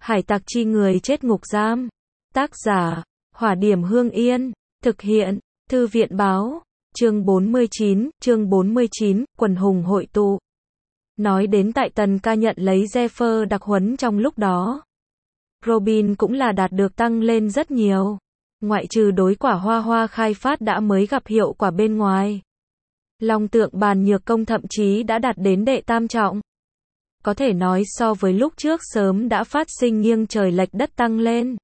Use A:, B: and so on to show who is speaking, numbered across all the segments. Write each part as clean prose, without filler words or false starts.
A: Hải tặc chi người chết ngục giam. Tác giả, Hỏa Điểm Hương Yên. Thực hiện, Thư viện báo. Chương 49, quần hùng hội tụ. Nói đến tại Tần Ca nhận lấy Zephyr đặc huấn trong lúc đó, Robin cũng là đạt được tăng lên rất nhiều. Ngoại trừ đối quả hoa hoa khai phát đã mới gặp hiệu quả bên ngoài, Long tượng bàn nhược công thậm chí đã đạt đến đệ tam trọng. Có thể nói so với lúc trước sớm đã phát sinh nghiêng trời lệch đất tăng lên.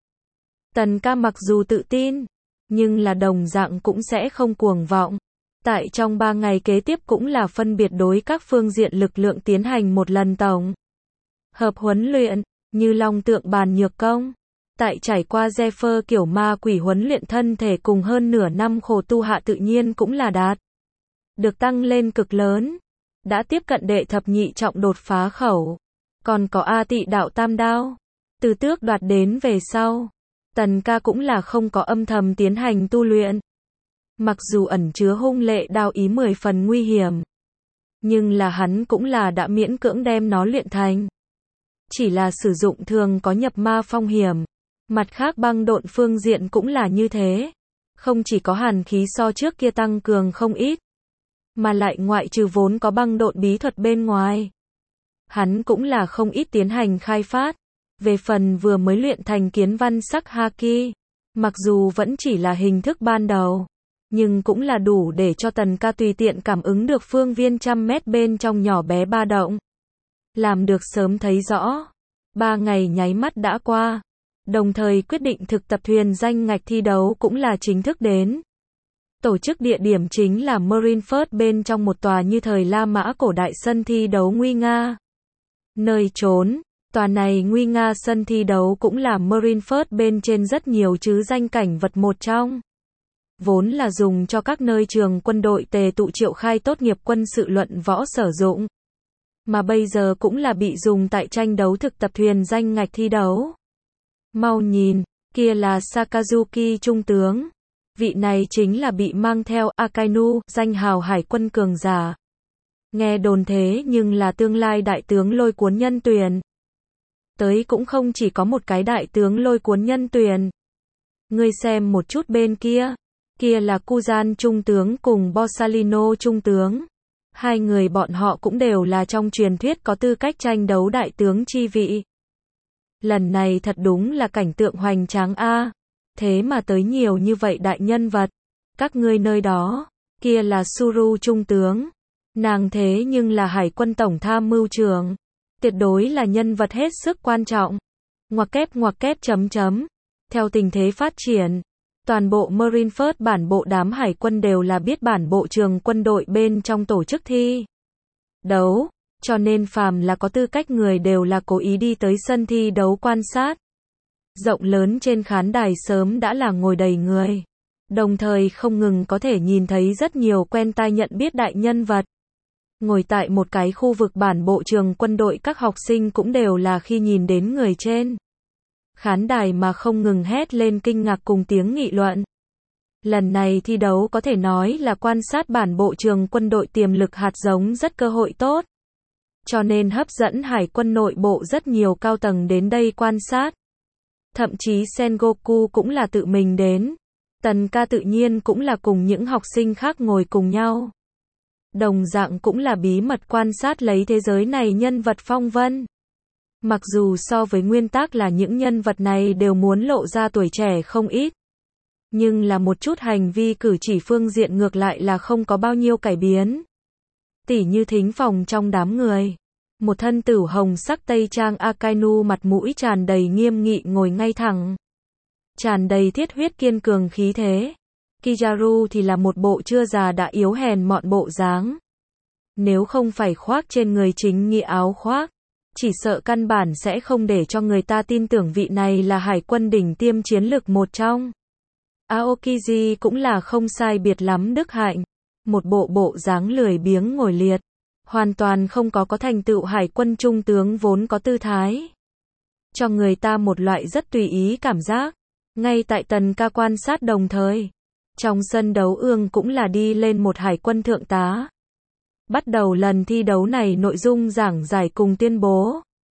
A: Tần Ca mặc dù tự tin, nhưng là đồng dạng cũng sẽ không cuồng vọng. Tại trong 3 ngày kế tiếp cũng là phân biệt đối các phương diện lực lượng tiến hành một lần tổng hợp huấn luyện, như long tượng bàn nhược công. Tại trải qua Zephyr kiểu ma quỷ huấn luyện thân thể cùng hơn nửa năm khổ tu hạ tự nhiên cũng là đạt được tăng lên cực lớn, đã tiếp cận đệ thập nhị trọng đột phá khẩu. Còn có A Tị đạo tam đao, từ tước đoạt đến về sau, Tần Ca cũng là không có âm thầm tiến hành tu luyện. Mặc dù ẩn chứa hung lệ đao ý 10 phần nguy hiểm, nhưng là hắn cũng là đã miễn cưỡng đem nó luyện thành. Chỉ là sử dụng thường có nhập ma phong hiểm. Mặt khác băng độn phương diện cũng là như thế. Không chỉ có hàn khí so trước kia tăng cường không ít, mà lại ngoại trừ vốn có băng độn bí thuật bên ngoài, hắn cũng là không ít tiến hành khai phát. Về phần vừa mới luyện thành kiến văn sắc haki, mặc dù vẫn chỉ là hình thức ban đầu, nhưng cũng là đủ để cho Tần Ca tùy tiện cảm ứng được phương viên 100 mét bên trong nhỏ bé ba động. Làm được sớm thấy rõ. 3 ngày nháy mắt đã qua. Đồng thời quyết định thực tập thuyền danh ngạch thi đấu cũng là chính thức đến. Tổ chức địa điểm chính là Marineford bên trong một tòa như thời La Mã cổ đại sân thi đấu nguy nga. Nơi trốn, tòa này nguy nga sân thi đấu cũng là Marineford bên trên rất nhiều chứ danh cảnh vật một trong. Vốn là dùng cho các nơi trường quân đội tề tụ triệu khai tốt nghiệp quân sự luận võ sử dụng, mà bây giờ cũng là bị dùng tại tranh đấu thực tập thuyền danh ngạch thi đấu. Mau nhìn, kia là Sakazuki trung tướng. Vị này chính là bị mang theo Akainu, danh hào hải quân cường giả. Nghe đồn thế nhưng là tương lai đại tướng lôi cuốn nhân tuyển. Tới cũng không chỉ có một cái đại tướng lôi cuốn nhân tuyển. Ngươi xem một chút bên kia. Kia là Kuzan trung tướng cùng Borsalino trung tướng. Hai người bọn họ cũng đều là trong truyền thuyết có tư cách tranh đấu đại tướng chi vị. Lần này thật đúng là cảnh tượng hoành tráng a. Thế mà tới nhiều như vậy đại nhân vật. Các ngươi nơi đó, kia là Suru trung tướng. Nàng thế nhưng là hải quân tổng tham mưu trưởng. Tuyệt đối là nhân vật hết sức quan trọng. Ngoặc kép chấm chấm. Theo tình thế phát triển, toàn bộ Marineford bản bộ đám hải quân đều là biết bản bộ trường quân đội bên trong tổ chức thi đấu, cho nên phàm là có tư cách người đều là cố ý đi tới sân thi đấu quan sát. Rộng lớn trên khán đài sớm đã là ngồi đầy người, đồng thời không ngừng có thể nhìn thấy rất nhiều quen tai nhận biết đại nhân vật. Ngồi tại một cái khu vực bản bộ trường quân đội, các học sinh cũng đều là khi nhìn đến người trên khán đài mà không ngừng hét lên kinh ngạc cùng tiếng nghị luận. Lần này thi đấu có thể nói là quan sát bản bộ trường quân đội tiềm lực hạt giống rất cơ hội tốt. Cho nên hấp dẫn hải quân nội bộ rất nhiều cao tầng đến đây quan sát. Thậm chí Sengoku cũng là tự mình đến. Tần Ca tự nhiên cũng là cùng những học sinh khác ngồi cùng nhau. Đồng dạng cũng là bí mật quan sát lấy thế giới này nhân vật phong vân. Mặc dù so với nguyên tắc là những nhân vật này đều muốn lộ ra tuổi trẻ không ít, nhưng là một chút hành vi cử chỉ phương diện ngược lại là không có bao nhiêu cải biến. Tỉ như thính phòng trong đám người, một thân tử hồng sắc tây trang Akainu mặt mũi tràn đầy nghiêm nghị ngồi ngay thẳng, tràn đầy thiết huyết kiên cường khí thế. Kizaru thì là một bộ chưa già đã yếu hèn mọn bộ dáng. Nếu không phải khoác trên người chính nghĩa áo khoác, chỉ sợ căn bản sẽ không để cho người ta tin tưởng vị này là hải quân đỉnh tiêm chiến lược một trong. Aokiji cũng là không sai biệt lắm đức hạnh, một bộ dáng lười biếng ngồi liệt, hoàn toàn không có thành tựu hải quân trung tướng vốn có tư thái, cho người ta một loại rất tùy ý cảm giác. Ngay tại Tần Ca quan sát đồng thời, trong sân đấu ương cũng là đi lên một hải quân thượng tá. Bắt đầu lần thi đấu này nội dung giảng giải cùng tuyên bố.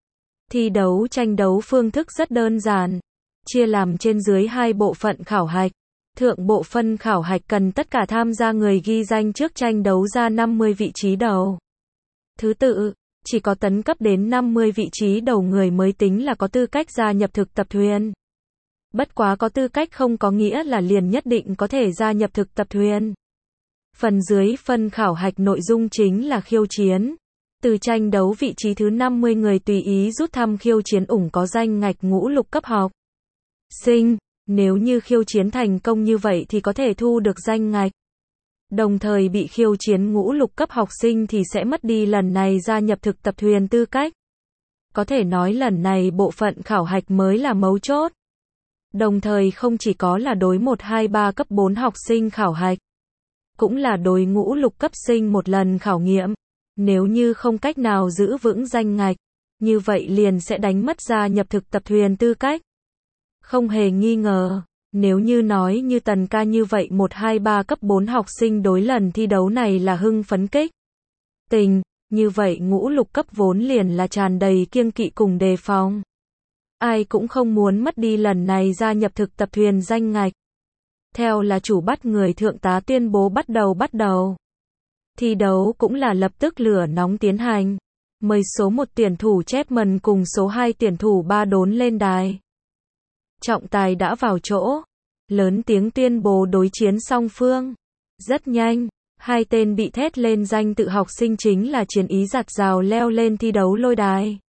A: Thi đấu tranh đấu phương thức rất đơn giản, chia làm trên dưới hai bộ phận khảo hạch. Thượng bộ phân khảo hạch cần tất cả tham gia người ghi danh trước tranh đấu ra 50 vị trí đầu. Thứ tự, chỉ có tấn cấp đến 50 vị trí đầu người mới tính là có tư cách gia nhập thực tập thuyền. Bất quá có tư cách không có nghĩa là liền nhất định có thể gia nhập thực tập thuyền. Phần dưới phân khảo hạch nội dung chính là khiêu chiến. Từ tranh đấu vị trí thứ 50 người tùy ý rút thăm khiêu chiến ủng có danh ngạch ngũ lục cấp học sinh. Nếu như khiêu chiến thành công như vậy thì có thể thu được danh ngạch. Đồng thời bị khiêu chiến ngũ lục cấp học sinh thì sẽ mất đi lần này gia nhập thực tập thuyền tư cách. Có thể nói lần này bộ phận khảo hạch mới là mấu chốt. Đồng thời không chỉ có là đối 1, 2, 3 cấp 4 học sinh khảo hạch, cũng là đối ngũ lục cấp sinh một lần khảo nghiệm. Nếu như không cách nào giữ vững danh ngạch, như vậy liền sẽ đánh mất gia nhập thực tập thuyền tư cách. Không hề nghi ngờ, nếu như nói như Tần ca như vậy 1, 2, 3 cấp 4 học sinh đối lần thi đấu này là hưng phấn kích tình, như vậy ngũ lục cấp vốn liền là tràn đầy kiêng kỵ cùng đề phòng. Ai cũng không muốn mất đi lần này gia nhập thực tập thuyền danh ngạch. Theo là chủ bắt người thượng tá tuyên bố bắt đầu. Thi đấu cũng là lập tức lửa nóng tiến hành. Mời số 1 tuyển thủ Chapman cùng số 2 tuyển thủ Ba Đốn lên đài. Trọng tài đã vào chỗ, lớn tiếng tuyên bố đối chiến song phương. Rất nhanh, hai tên bị thét lên danh tự học sinh chính là chiến ý giặt rào leo lên thi đấu lôi đài.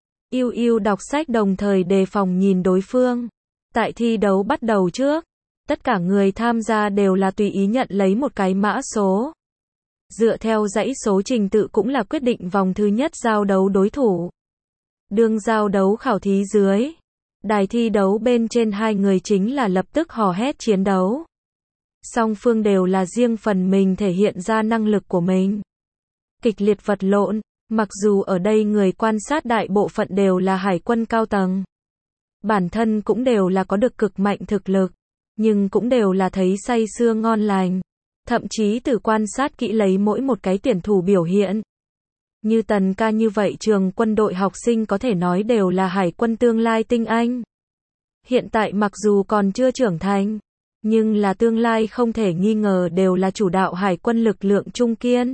A: Yêu đọc sách đồng thời đề phòng nhìn đối phương. Tại thi đấu bắt đầu trước, tất cả người tham gia đều là tùy ý nhận lấy một cái mã số. Dựa theo dãy số trình tự cũng là quyết định vòng thứ nhất giao đấu đối thủ. Đương giao đấu khảo thí dưới, đài thi đấu bên trên hai người chính là lập tức hò hét chiến đấu. Song phương đều là riêng phần mình thể hiện ra năng lực của mình. Kịch liệt vật lộn, mặc dù ở đây người quan sát đại bộ phận đều là hải quân cao tầng. Bản thân cũng đều là có được cực mạnh thực lực, nhưng cũng đều là thấy say sưa ngon lành. Thậm chí từ quan sát kỹ lấy mỗi một cái tuyển thủ biểu hiện. Như Tần ca như vậy trường quân đội học sinh có thể nói đều là hải quân tương lai tinh anh. Hiện tại mặc dù còn chưa trưởng thành, nhưng là tương lai không thể nghi ngờ đều là chủ đạo hải quân lực lượng trung kiên.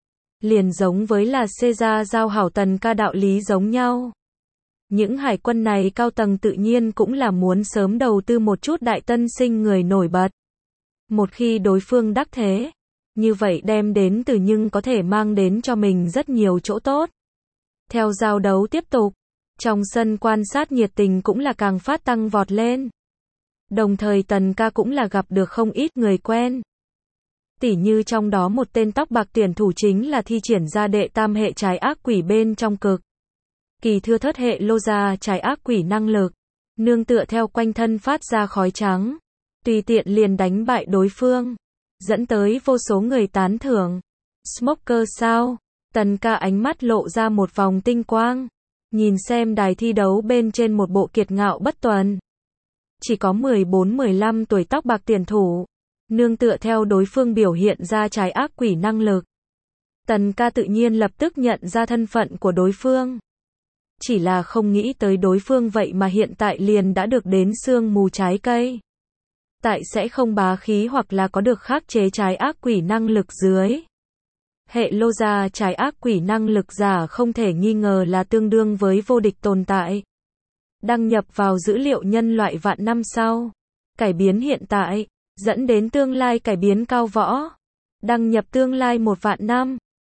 A: Liền giống với là Caesar giao hảo Tần ca đạo lý giống nhau. Những hải quân này cao tầng tự nhiên cũng là muốn sớm đầu tư một chút đại tân sinh người nổi bật. Một khi đối phương đắc thế, như vậy đem đến từ nhưng có thể mang đến cho mình rất nhiều chỗ tốt. Theo giao đấu tiếp tục, trong sân quan sát nhiệt tình cũng là càng phát tăng vọt lên. Đồng thời Tần ca cũng là gặp được không ít người quen. Tỉ như trong đó một tên tóc bạc tuyển thủ chính là thi triển ra đệ tam hệ trái ác quỷ bên trong cực kỳ thưa thớt hệ lô ra trái ác quỷ năng lực, nương tựa theo quanh thân phát ra khói trắng, tùy tiện liền đánh bại đối phương, dẫn tới vô số người tán thưởng. Smoker sao? Tần ca ánh mắt lộ ra một vòng tinh quang, nhìn xem đài thi đấu bên trên một bộ kiệt ngạo bất tuần. Chỉ có 14-15 tuổi tóc bạc tuyển thủ, nương tựa theo đối phương biểu hiện ra trái ác quỷ năng lực. Tần ca tự nhiên lập tức nhận ra thân phận của đối phương. Chỉ là không nghĩ tới đối phương vậy mà hiện tại liền đã được đến sương mù trái cây. Tại sẽ không bá khí hoặc là có được khắc chế trái ác quỷ năng lực dưới. Hệ lô ra trái ác quỷ năng lực giả không thể nghi ngờ là tương đương với vô địch tồn tại. Đăng nhập vào dữ liệu nhân loại vạn năm sau. Cải biến hiện tại, dẫn đến tương lai cải biến cao võ. Đăng nhập tương lai 1 vạn năm.